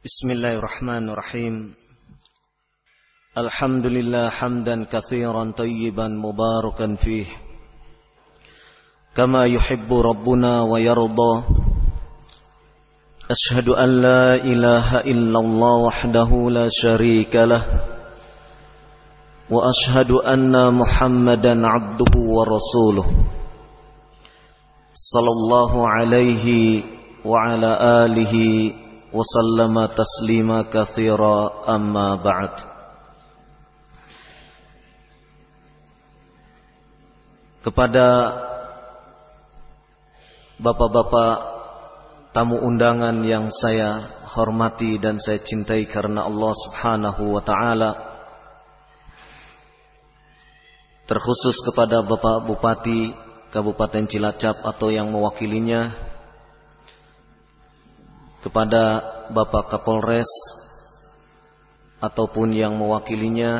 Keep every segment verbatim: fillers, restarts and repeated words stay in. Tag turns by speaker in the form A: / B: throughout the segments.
A: Bismillahirrahmanirrahim. Alhamdulillah hamdan katsiran tayyiban mubarakan fih kama yuhibbu rabbuna wa yarda. Ashhadu an la ilaha illallah wahdahu la syarika lah wa ashhadu anna Muhammadan abduhu wa rasuluh sallallahu alaihi wa ala alihi wa sallama taslima katsira, amma ba'd. Kepada bapak-bapak tamu undangan yang saya hormati dan saya cintai karena Allah Subhanahu wa taala, terkhusus kepada Bapak Bupati Kabupaten Cilacap atau yang mewakilinya, kepada Bapak Kapolres ataupun yang mewakilinya,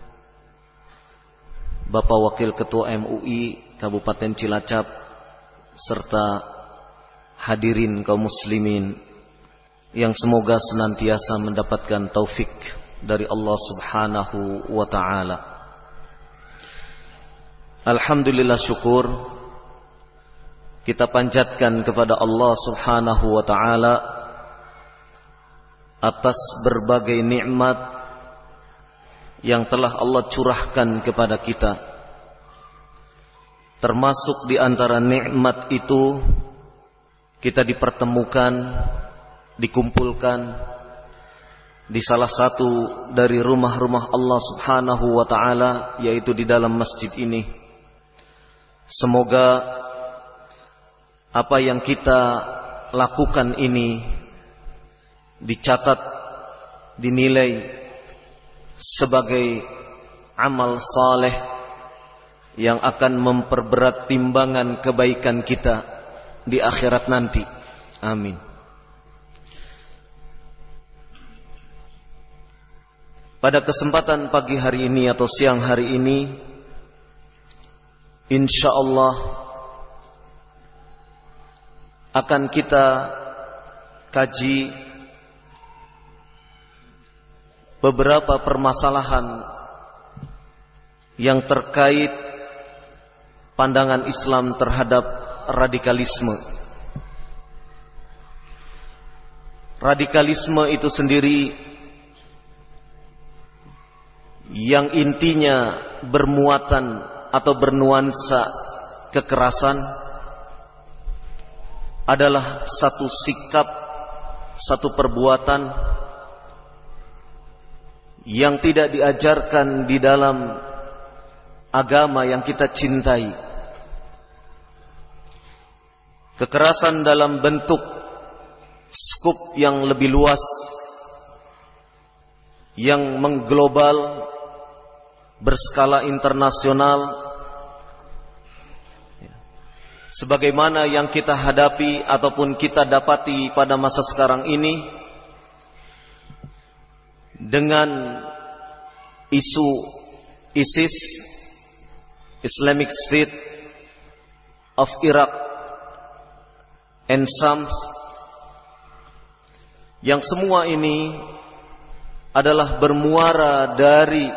A: Bapak Wakil Ketua M U I Kabupaten Cilacap, serta hadirin kaum muslimin yang semoga senantiasa mendapatkan taufik dari Allah Subhanahu wa taala. Alhamdulillah, syukur kita panjatkan kepada Allah Subhanahu wa taala atas berbagai nikmat yang telah Allah curahkan kepada kita. Termasuk di antara nikmat itu, kita dipertemukan, dikumpulkan di salah satu dari rumah-rumah Allah Subhanahu wa taala, yaitu di dalam masjid ini. Semoga apa yang kita lakukan ini dicatat, dinilai sebagai amal saleh yang akan memperberat timbangan kebaikan kita di akhirat nanti. Amin. Pada kesempatan pagi hari ini atau siang hari ini, insyaallah akan kita kaji beberapa permasalahan yang terkait pandangan Islam terhadap radikalisme. Radikalisme itu sendiri yang intinya bermuatan atau bernuansa kekerasan adalah satu sikap, satu perbuatan yang tidak diajarkan di dalam agama yang kita cintai. Kekerasan dalam bentuk skup yang lebih luas, yang mengglobal, berskala internasional, sebagaimana yang kita hadapi ataupun kita dapati pada masa sekarang ini dengan isu ISIS, Islamic State of Iraq and Shams, yang semua ini adalah bermuara dari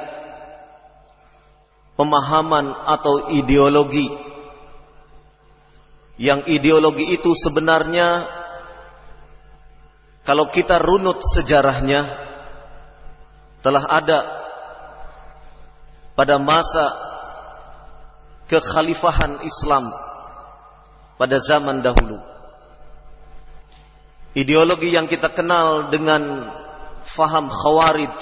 A: pemahaman atau ideologi, yang ideologi itu sebenarnya kalau kita runut sejarahnya telah ada pada masa kekhalifahan Islam pada zaman dahulu. Ideologi yang kita kenal dengan faham Khawarij,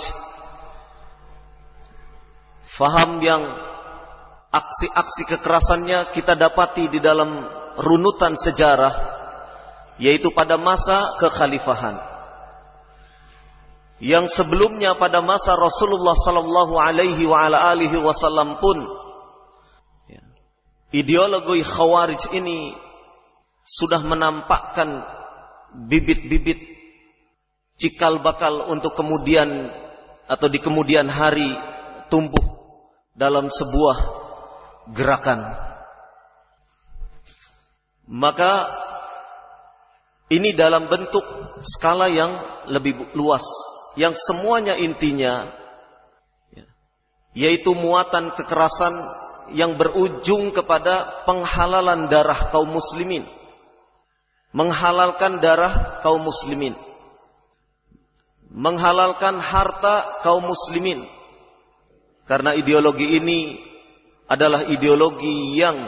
A: faham yang aksi-aksi kekerasannya kita dapati di dalam runutan sejarah, yaitu pada masa kekhalifahan. Yang sebelumnya pada masa Rasulullah sallallahu alaihi wa ala alihi wasallam pun ideologi Khawarij ini sudah menampakkan bibit-bibit cikal bakal untuk kemudian atau di kemudian hari tumbuh dalam sebuah gerakan. Maka Ini dalam bentuk skala yang lebih luas, yang semuanya intinya yaitu muatan kekerasan yang berujung kepada penghalalan darah kaum muslimin, menghalalkan darah kaum muslimin, menghalalkan harta kaum muslimin. Karena ideologi ini adalah ideologi yang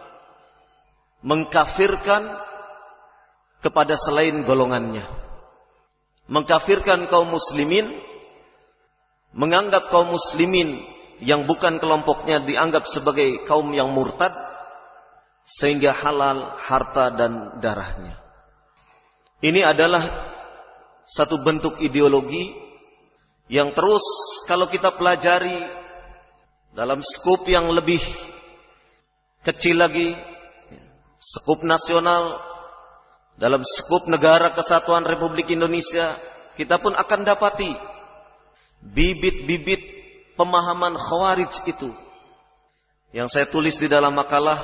A: mengkafirkan kepada selain golongannya, mengkafirkan kaum muslimin, menganggap kaum muslimin yang bukan kelompoknya dianggap sebagai kaum yang murtad, sehingga halal harta dan darahnya. Ini adalah satu bentuk ideologi yang terus kalau kita pelajari dalam skup yang lebih kecil lagi, skup nasional, dalam skup negara kesatuan Republik Indonesia, kita pun akan dapati bibit-bibit pemahaman Khawarij itu. Yang saya tulis di dalam makalah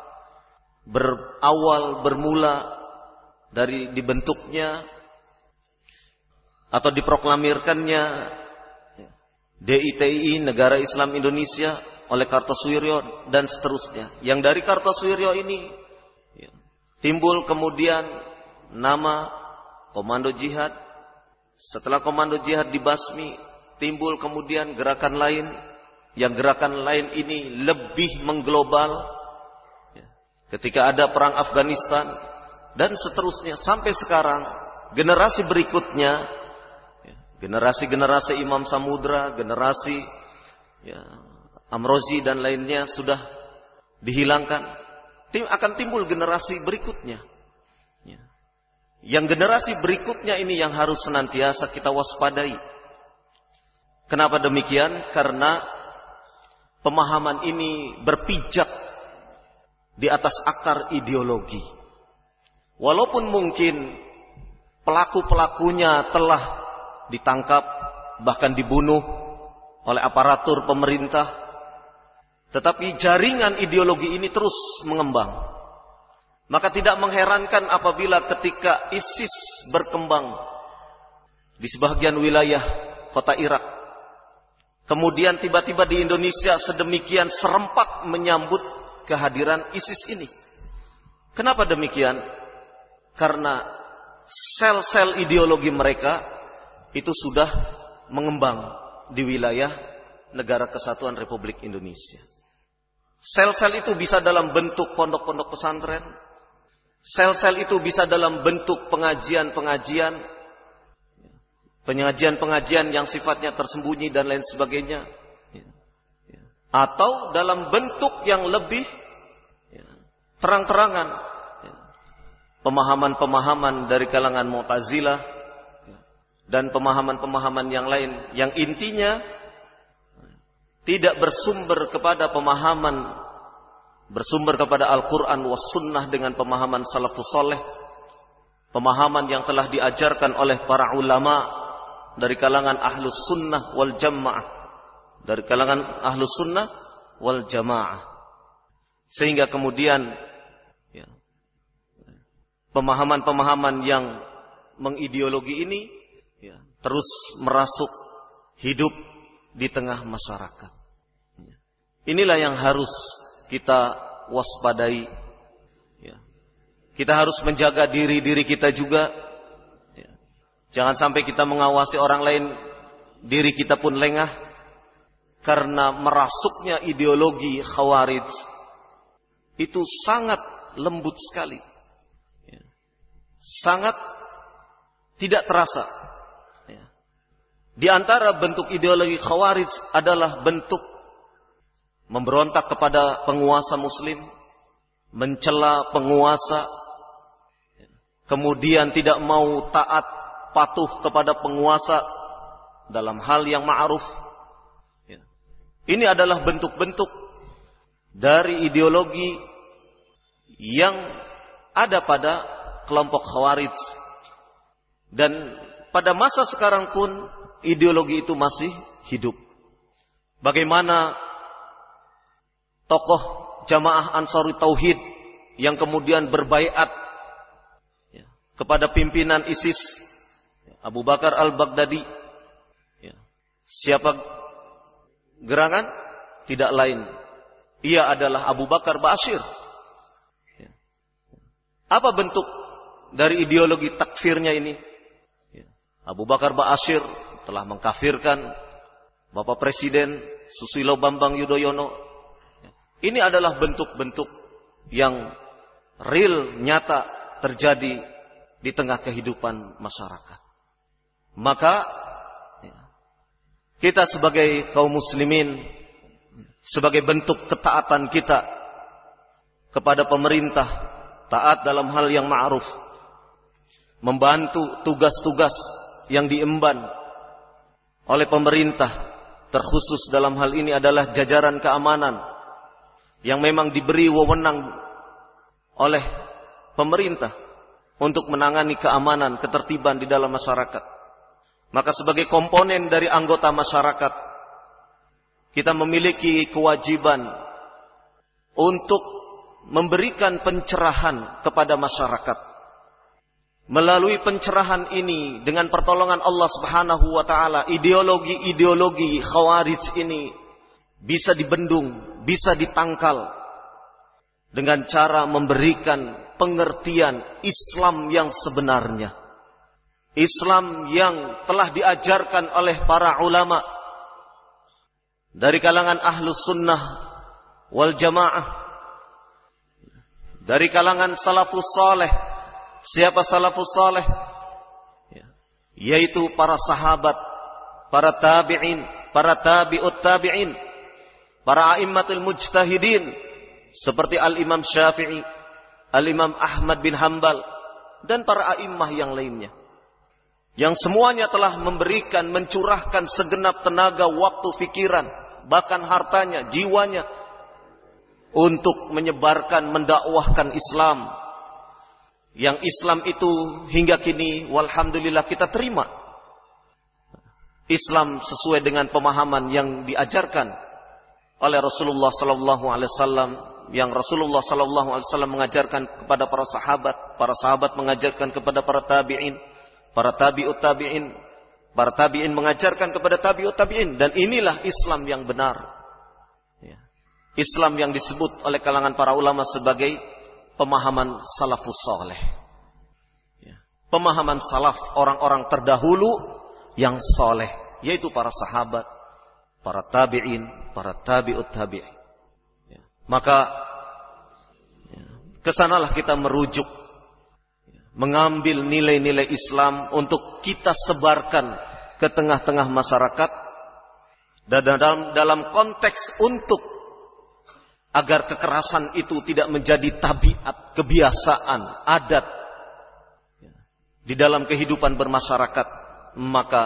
A: berawal bermula dari dibentuknya atau diproklamirkannya D I T I, Negara Islam Indonesia, oleh Kartosuwiryo dan seterusnya. Yang dari Kartosuwiryo ini timbul kemudian nama Komando Jihad. Setelah Komando Jihad dibasmi, timbul kemudian gerakan lain. Yang gerakan lain ini lebih mengglobal. Ketika ada perang Afghanistan dan seterusnya sampai sekarang, generasi berikutnya, generasi-generasi Imam Samudra, generasi ya, Amrozi dan lainnya sudah dihilangkan. Akan timbul generasi berikutnya. Yang generasi berikutnya ini yang harus senantiasa kita waspadai. Kenapa demikian? Karena pemahaman ini berpijak di atas akar ideologi. Walaupun mungkin pelaku-pelakunya telah ditangkap, bahkan dibunuh oleh aparatur pemerintah, tetapi jaringan ideologi ini terus mengembang. Maka tidak mengherankan apabila ketika ISIS berkembang di sebagian wilayah kota Irak, kemudian tiba-tiba di Indonesia sedemikian serempak menyambut kehadiran ISIS ini. Kenapa demikian? Karena sel-sel ideologi mereka itu sudah mengembang di wilayah Negara Kesatuan Republik Indonesia. Sel-sel itu bisa dalam bentuk pondok-pondok pesantren. Sel-sel itu bisa dalam bentuk pengajian-pengajian. Pengajian-pengajian yang sifatnya tersembunyi dan lain sebagainya. Atau dalam bentuk yang lebih terang-terangan. Pemahaman-pemahaman dari kalangan Mu'tazilah. Dan pemahaman-pemahaman yang lain. Yang intinya tidak bersumber kepada pemahaman, bersumber kepada Al-Quran was sunnah dengan pemahaman salafus saleh, pemahaman yang telah diajarkan oleh para ulama dari kalangan ahlus sunnah wal jamaah, dari kalangan ahlus sunnah wal jamaah, sehingga kemudian ya, pemahaman-pemahaman yang mengideologi ini ya, terus merasuk hidup di tengah masyarakat. Inilah yang harus kita waspadai. Kita harus menjaga diri-diri kita juga. Jangan sampai kita mengawasi orang lain, diri kita pun lengah. Karena merasuknya ideologi Khawarij itu sangat lembut sekali. Sangat tidak terasa. Di antara bentuk ideologi Khawarij adalah bentuk memberontak kepada penguasa muslim, mencela penguasa, kemudian tidak mau taat patuh kepada penguasa dalam hal yang ma'ruf. Ini adalah bentuk-bentuk dari ideologi yang ada pada kelompok Khawarij. Dan pada masa sekarang pun ideologi itu masih hidup. Bagaimana tokoh jamaah Ansarut Tauhid yang kemudian berbaiat kepada pimpinan ISIS Abu Bakar al-Baghdadi. Siapa gerangan? Tidak lain, ia adalah Abu Bakar Ba'asyir. Apa bentuk dari ideologi takfirnya ini? Abu Bakar Ba'asyir telah mengkafirkan Bapak Presiden Susilo Bambang Yudhoyono. Ini adalah bentuk-bentuk yang real, nyata terjadi di tengah kehidupan masyarakat. Maka kita sebagai kaum muslimin, sebagai bentuk ketaatan kita kepada pemerintah, taat dalam hal yang ma'ruf, membantu tugas-tugas yang diemban oleh pemerintah, terkhusus dalam hal ini adalah jajaran keamanan yang memang diberi wewenang oleh pemerintah untuk menangani keamanan, ketertiban di dalam masyarakat. Maka sebagai komponen dari anggota masyarakat, kita memiliki kewajiban untuk memberikan pencerahan kepada masyarakat. Melalui pencerahan ini, dengan pertolongan Allah Subhanahu wa taala, ideologi-ideologi Khawarij ini bisa dibendung, bisa ditangkal dengan cara memberikan pengertian Islam yang sebenarnya. Islam yang telah diajarkan oleh para ulama dari kalangan Ahlus Sunnah wal Jamaah, dari kalangan Salafus Saleh. Siapa Salafus Saleh? Yaitu para sahabat, para tabi'in, para tabi'ut tabi'in, para a'immatul mujtahidin seperti Al-Imam Syafi'i, Al-Imam Ahmad bin Hanbal, dan para a'immah yang lainnya, yang semuanya telah memberikan, mencurahkan segenap tenaga, waktu, pikiran, bahkan hartanya, jiwanya untuk menyebarkan, mendakwahkan Islam. Yang Islam itu hingga kini walhamdulillah kita terima. Islam sesuai dengan pemahaman yang diajarkan oleh Rasulullah sallallahu alaihi wasallam, yang Rasulullah sallallahu alaihi wasallam mengajarkan kepada para sahabat, para sahabat mengajarkan kepada para tabi'in, para tabi'ut tabi'in, para tabi'in mengajarkan kepada tabi'ut tabi'in, dan inilah Islam yang benar. Islam yang disebut oleh kalangan para ulama sebagai pemahaman salafus saleh. Pemahaman salaf, orang-orang terdahulu yang soleh, yaitu para sahabat, para tabi'in, para tabi'ut tabi'in. Maka kesanalah kita merujuk, mengambil nilai-nilai Islam untuk kita sebarkan ke tengah-tengah masyarakat, dan dalam, dalam konteks untuk agar kekerasan itu tidak menjadi tabiat, kebiasaan, adat di dalam kehidupan bermasyarakat. Maka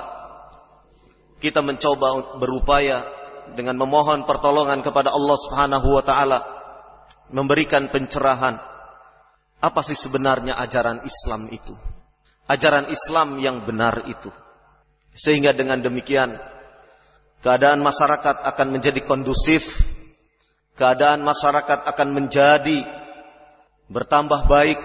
A: kita mencoba berupaya dengan memohon pertolongan kepada Allah Subhanahu wa taala, memberikan pencerahan. Apa sih sebenarnya ajaran Islam itu? Ajaran Islam yang benar itu. Sehingga dengan demikian keadaan masyarakat akan menjadi kondusif, keadaan masyarakat akan menjadi bertambah baik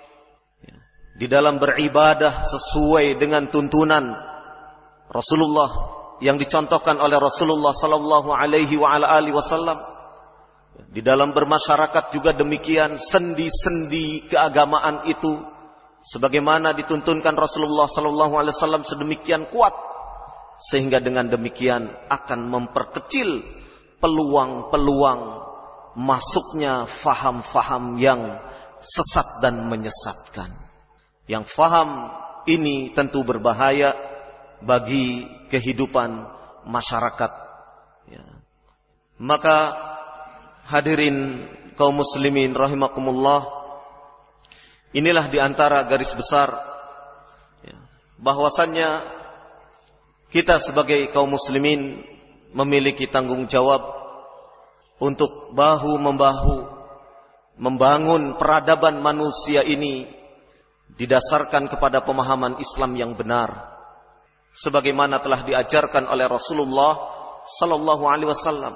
A: di dalam beribadah sesuai dengan tuntunan Rasulullah yang dicontohkan oleh Rasulullah sallallahu alaihi wa ala alihi wasallam. Di dalam bermasyarakat juga demikian, sendi-sendi keagamaan itu sebagaimana dituntunkan Rasulullah sallallahu alaihi wasallam sedemikian kuat, sehingga dengan demikian akan memperkecil peluang-peluang masuknya faham-faham yang sesat dan menyesatkan. Yang faham ini tentu berbahaya bagi kehidupan masyarakat. Ya. Maka hadirin kaum muslimin rahimakumullah, inilah diantara garis besar ya, bahwasannya kita sebagai kaum muslimin memiliki tanggung jawab untuk bahu-membahu membangun peradaban manusia ini didasarkan kepada pemahaman Islam yang benar, sebagaimana telah diajarkan oleh Rasulullah sallallahu alaihi wasallam.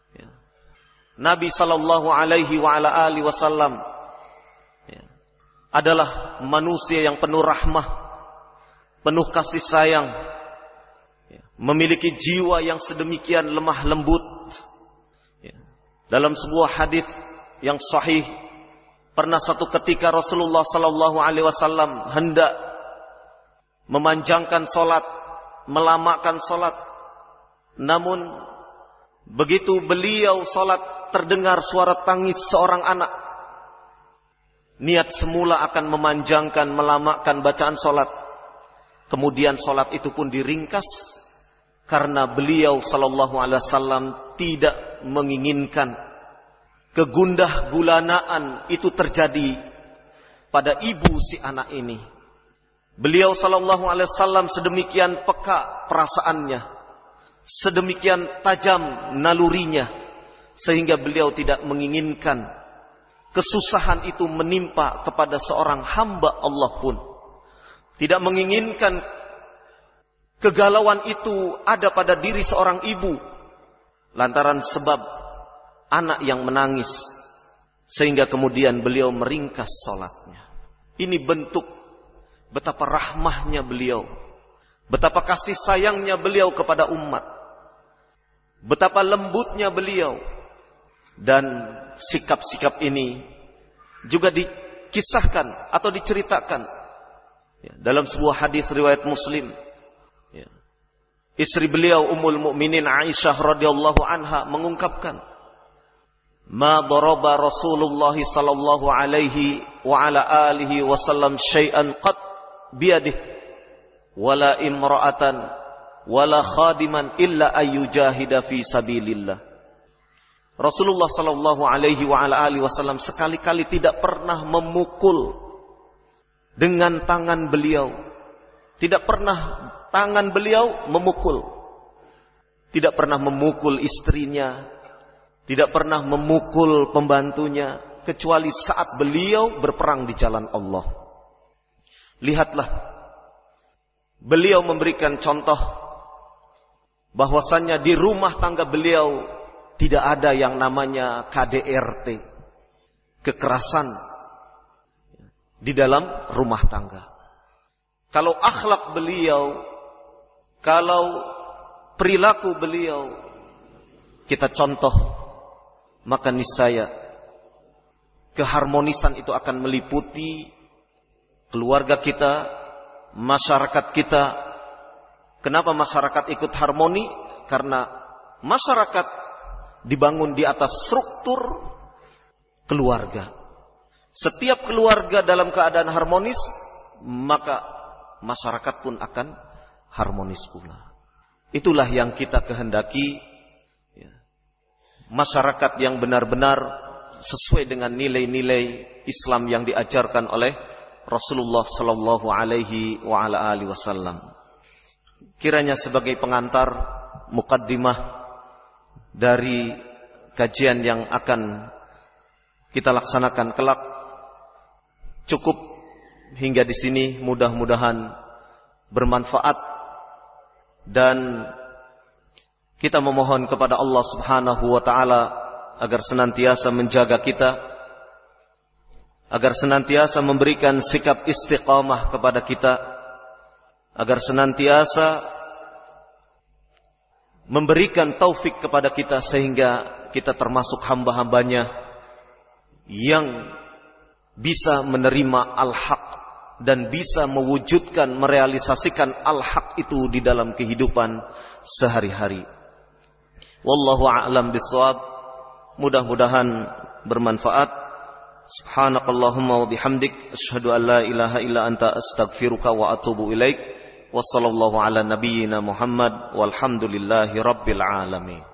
A: Nabi sallallahu alaihi wa ala alihi wasallam adalah manusia yang penuh rahmah, penuh kasih sayang, memiliki jiwa yang sedemikian lemah lembut. Dalam sebuah hadis yang sahih, pernah satu ketika Rasulullah sallallahu alaihi wasallam hendak memanjangkan salat, melamakan salat. Namun begitu beliau salat, terdengar suara tangis seorang anak. Niat semula akan memanjangkan, melamakan bacaan salat. Kemudian salat itu pun diringkas karena beliau sallallahu alaihi wasallam tidak menginginkan kegundah gulanaan itu terjadi pada ibu si anak ini. Beliau sallallahu alaihi wasallam sedemikian peka perasaannya, sedemikian tajam nalurinya, sehingga beliau tidak menginginkan kesusahan itu menimpa kepada seorang hamba Allah pun. Tidak menginginkan kegalauan itu ada pada diri seorang ibu lantaran sebab anak yang menangis, sehingga kemudian beliau meringkas salatnya. Ini bentuk betapa rahmahnya beliau, betapa kasih sayangnya beliau kepada umat, betapa lembutnya beliau. Dan sikap-sikap ini juga dikisahkan atau diceritakan dalam sebuah hadis riwayat Muslim. Istri beliau Ummul Mukminin Aisyah radhiyallahu anha mengungkapkan, "Ma daraba Rasulullah sallallahu alaihi wa ala alihi wasallam syai'an qad biyadihi wala imra'atan wala khadiman illa ayyujahida fi sabilillah." Rasulullah sallallahu alaihi wa ala alihi wasallam sekali-kali tidak pernah memukul dengan tangan beliau. Tidak pernah tangan beliau memukul. Tidak pernah memukul istrinya, tidak pernah memukul pembantunya, kecuali saat beliau berperang di jalan Allah. Lihatlah, beliau memberikan contoh bahwasannya di rumah tangga beliau tidak ada yang namanya K D R T, kekerasan di dalam rumah tangga. Kalau akhlak beliau, kalau perilaku beliau kita contoh, maka niscaya keharmonisan itu akan meliputi keluarga kita, masyarakat kita. Kenapa masyarakat ikut harmoni? Karena masyarakat dibangun di atas struktur keluarga. Setiap keluarga dalam keadaan harmonis, maka masyarakat pun akan harmonis pula. Itulah yang kita kehendaki, ya. Masyarakat yang benar-benar sesuai dengan nilai-nilai Islam yang diajarkan oleh Rasulullah sallallahu alaihi wa ala alihi wasallam. Kiranya sebagai pengantar, mukaddimah dari kajian yang akan kita laksanakan kelak, cukup hingga di sini. Mudah-mudahan bermanfaat, dan kita memohon kepada Allah Subhanahu wa taala agar senantiasa menjaga kita, agar senantiasa memberikan sikap istiqamah kepada kita, agar senantiasa memberikan taufik kepada kita sehingga kita termasuk hamba-hambanya yang bisa menerima al-haq dan bisa mewujudkan, merealisasikan al-haq itu di dalam kehidupan sehari-hari. Wallahu a'lam bishawab. Mudah-mudahan bermanfaat. Subhanakallahumma wa bihamdik, asyhadu an la ilaha illa anta, astaghfiruka wa atubu ilaik. Wassallallahu ala nabiyyina Muhammad walhamdulillahi rabbil alamin.